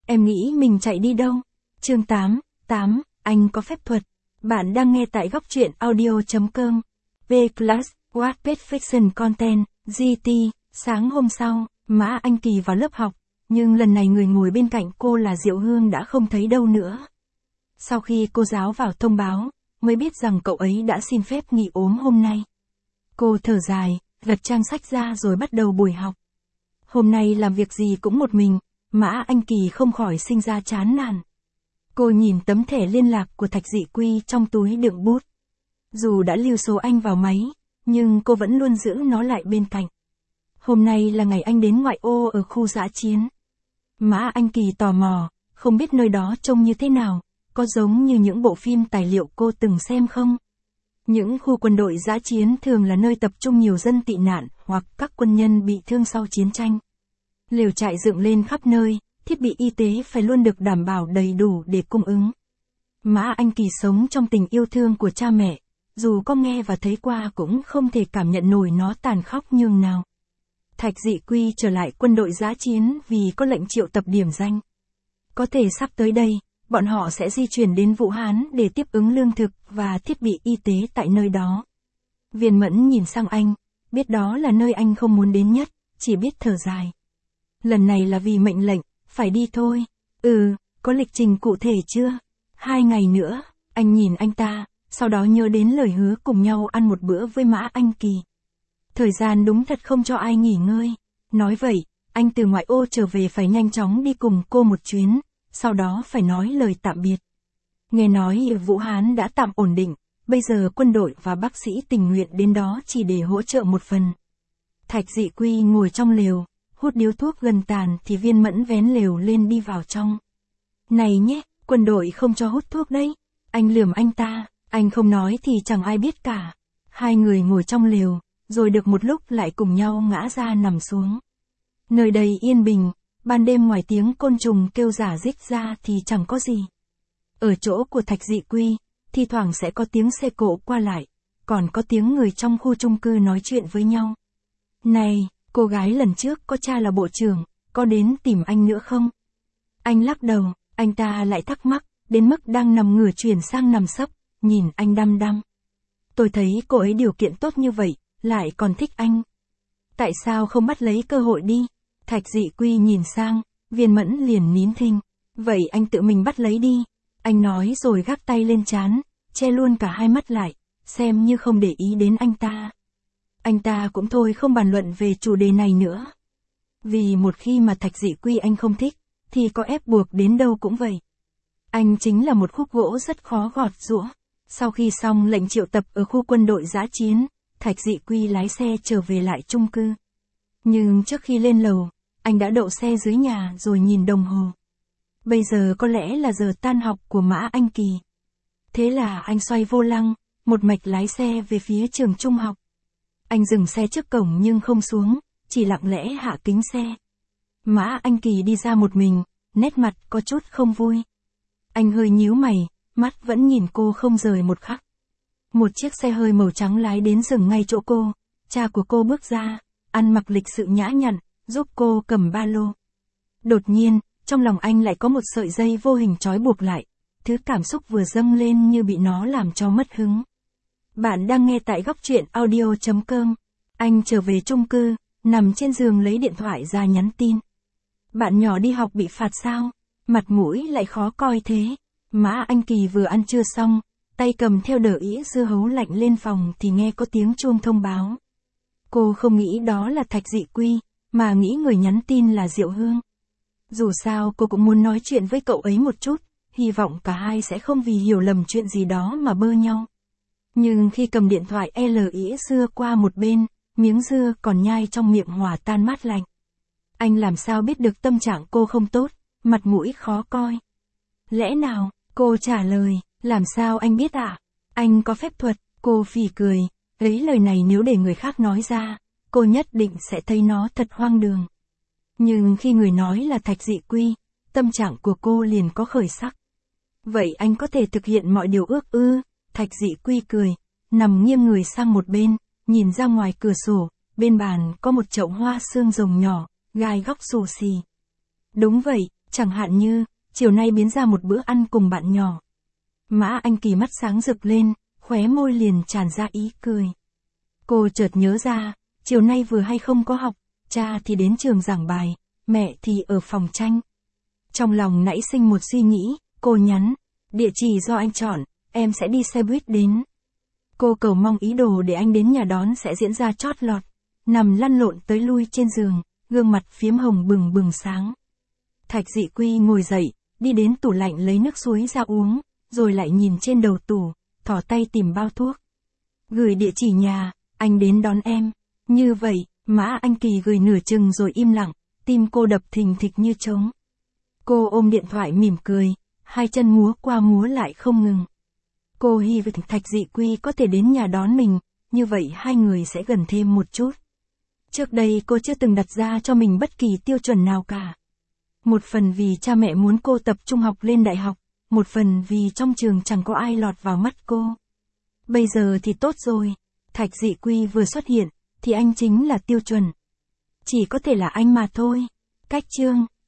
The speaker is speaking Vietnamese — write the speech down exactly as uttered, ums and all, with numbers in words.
Em nghĩ mình chạy đi đâu? Chương tám, tám, anh có phép thuật. Bạn đang nghe tại góc truyện audio.com. V-Class, Wattpad Fiction Content, giê tê. Sáng hôm sau, Mã Anh Kỳ vào lớp học, nhưng lần này người ngồi bên cạnh cô là Diệu Hương đã không thấy đâu nữa. Sau khi cô giáo vào thông báo, mới biết rằng cậu ấy đã xin phép nghỉ ốm hôm nay. Cô thở dài, lật trang sách ra rồi bắt đầu buổi học. Hôm nay làm việc gì cũng một mình, Mã Anh Kỳ không khỏi sinh ra chán nản. Cô nhìn tấm thẻ liên lạc của Thạch Dị Quy trong túi đựng bút. Dù đã lưu số anh vào máy, nhưng cô vẫn luôn giữ nó lại bên cạnh. Hôm nay là ngày anh đến ngoại ô ở khu dã chiến. Mã Anh Kỳ tò mò, không biết nơi đó trông như thế nào, có giống như những bộ phim tài liệu cô từng xem không? Những khu quân đội dã chiến thường là nơi tập trung nhiều dân tị nạn hoặc các quân nhân bị thương sau chiến tranh. Lều trại dựng lên khắp nơi, thiết bị y tế phải luôn được đảm bảo đầy đủ để cung ứng. Mã Anh Kỳ sống trong tình yêu thương của cha mẹ, dù có nghe và thấy qua cũng không thể cảm nhận nổi nó tàn khốc nhường nào. Thạch Dị Quy trở lại quân đội dã chiến vì có lệnh triệu tập điểm danh. Có thể sắp tới đây, bọn họ sẽ di chuyển đến Vũ Hán để tiếp ứng lương thực và thiết bị y tế tại nơi đó. Viên Mẫn nhìn sang anh, biết đó là nơi anh không muốn đến nhất, chỉ biết thở dài. Lần này là vì mệnh lệnh, phải đi thôi. Ừ, có lịch trình cụ thể chưa? Hai ngày nữa, anh nhìn anh ta, sau đó nhớ đến lời hứa cùng nhau ăn một bữa với Mã Anh Kỳ. Thời gian đúng thật không cho ai nghỉ ngơi. Nói vậy, anh từ ngoại ô trở về phải nhanh chóng đi cùng cô một chuyến, sau đó phải nói lời tạm biệt. Nghe nói ở Vũ Hán đã tạm ổn định, bây giờ quân đội và bác sĩ tình nguyện đến đó chỉ để hỗ trợ một phần. Thạch Dị Quy ngồi trong lều, hút điếu thuốc gần tàn thì Viên Mẫn vén lều lên đi vào trong. Này nhé, quân đội không cho hút thuốc đấy. Anh lườm anh ta, anh không nói thì chẳng ai biết cả. Hai người ngồi trong lều, rồi được một lúc lại cùng nhau ngã ra nằm xuống. Nơi đây yên bình, ban đêm ngoài tiếng côn trùng kêu rả rích ra thì chẳng có gì. Ở chỗ của Thạch Dị Quy, thi thoảng sẽ có tiếng xe cộ qua lại, còn có tiếng người trong khu chung cư nói chuyện với nhau. Này, cô gái lần trước có cha là bộ trưởng, có đến tìm anh nữa không? Anh lắc đầu, anh ta lại thắc mắc, đến mức đang nằm ngửa chuyển sang nằm sấp, nhìn anh đăm đăm. Tôi thấy cô ấy điều kiện tốt như vậy, lại còn thích anh. Tại sao không bắt lấy cơ hội đi? Thạch Dị Quy nhìn sang, Viên Mẫn liền nín thinh. Vậy anh tự mình bắt lấy đi. Anh nói rồi gác tay lên trán, che luôn cả hai mắt lại, xem như không để ý đến anh ta. Anh ta cũng thôi không bàn luận về chủ đề này nữa. Vì một khi mà Thạch Dị Quy anh không thích, thì có ép buộc đến đâu cũng vậy. Anh chính là một khúc gỗ rất khó gọt giũa. Sau khi xong lệnh triệu tập ở khu quân đội dã chiến, Thạch Dị Quy lái xe trở về lại chung cư. Nhưng trước khi lên lầu, anh đã đậu xe dưới nhà rồi nhìn đồng hồ. Bây giờ có lẽ là giờ tan học của Mã Anh Kỳ. Thế là anh xoay vô lăng, một mạch lái xe về phía trường trung học. Anh dừng xe trước cổng nhưng không xuống, chỉ lặng lẽ hạ kính xe. Mã Anh Kỳ đi ra một mình, nét mặt có chút không vui. Anh hơi nhíu mày, mắt vẫn nhìn cô không rời một khắc. Một chiếc xe hơi màu trắng lái đến dừng ngay chỗ cô, cha của cô bước ra, ăn mặc lịch sự nhã nhặn, giúp cô cầm ba lô. Đột nhiên, trong lòng anh lại có một sợi dây vô hình trói buộc lại, thứ cảm xúc vừa dâng lên như bị nó làm cho mất hứng. Bạn đang nghe tại góc truyện audio.com. Anh trở về chung cư, nằm trên giường lấy điện thoại ra nhắn tin. Bạn nhỏ đi học bị phạt sao? Mặt mũi lại khó coi thế. Mã Anh Kỳ vừa ăn trưa xong, tay cầm theo đỡ ĩa dưa hấu lạnh lên phòng thì nghe có tiếng chuông thông báo. Cô không nghĩ đó là Thạch Dị Quy, mà nghĩ người nhắn tin là Diệu Hương. Dù sao cô cũng muốn nói chuyện với cậu ấy một chút, hy vọng cả hai sẽ không vì hiểu lầm chuyện gì đó mà bơ nhau. Nhưng khi cầm điện thoại L ĩa dưa qua một bên, miếng dưa còn nhai trong miệng hòa tan mát lạnh. Anh làm sao biết được tâm trạng cô không tốt, mặt mũi khó coi. Lẽ nào, cô trả lời, làm sao anh biết ạ? À? Anh có phép thuật, cô phì cười, ấy lời này nếu để người khác nói ra, cô nhất định sẽ thấy nó thật hoang đường. Nhưng khi người nói là Thạch Dị Quy, tâm trạng của cô liền có khởi sắc. Vậy anh có thể thực hiện mọi điều ước ư? Thạch Dị Quy cười, nằm nghiêng người sang một bên, nhìn ra ngoài cửa sổ, bên bàn có một chậu hoa xương rồng nhỏ, gai góc xù xì. Đúng vậy, Chẳng hạn như, chiều nay biến ra một bữa ăn cùng bạn nhỏ. Mã Anh Kỳ mắt sáng rực lên, khóe môi liền tràn ra ý cười. Cô chợt nhớ ra, chiều nay vừa hay không có học, cha thì đến trường giảng bài, mẹ thì ở phòng tranh. Trong lòng nảy sinh một suy nghĩ, cô nhắn, địa chỉ do anh chọn, em sẽ đi xe buýt đến. Cô cầu mong ý đồ để anh đến nhà đón sẽ diễn ra chót lọt, nằm lăn lộn tới lui trên giường, gương mặt phiếm hồng bừng bừng sáng. Thạch Dị Quy ngồi dậy, đi đến tủ lạnh lấy nước suối ra uống, rồi lại nhìn trên đầu tủ, thò tay tìm bao thuốc. Gửi địa chỉ nhà, anh đến đón em. Như vậy, Mã Anh Kỳ gửi nửa chừng rồi im lặng, tim cô đập thình thịch như trống. Cô ôm điện thoại mỉm cười, hai chân múa qua múa lại không ngừng. Cô hy vọng Thạch Dị Quy có thể đến nhà đón mình, như vậy hai người sẽ gần thêm một chút. Trước đây cô chưa từng đặt ra cho mình bất kỳ tiêu chuẩn nào cả. Một phần vì cha mẹ muốn cô tập trung học lên đại học, một phần vì trong trường chẳng có ai lọt vào mắt cô. Bây giờ thì tốt rồi, Thạch Dị Quy vừa xuất hiện, thì anh chính là tiêu chuẩn. Chỉ có thể là anh mà thôi. Cách chương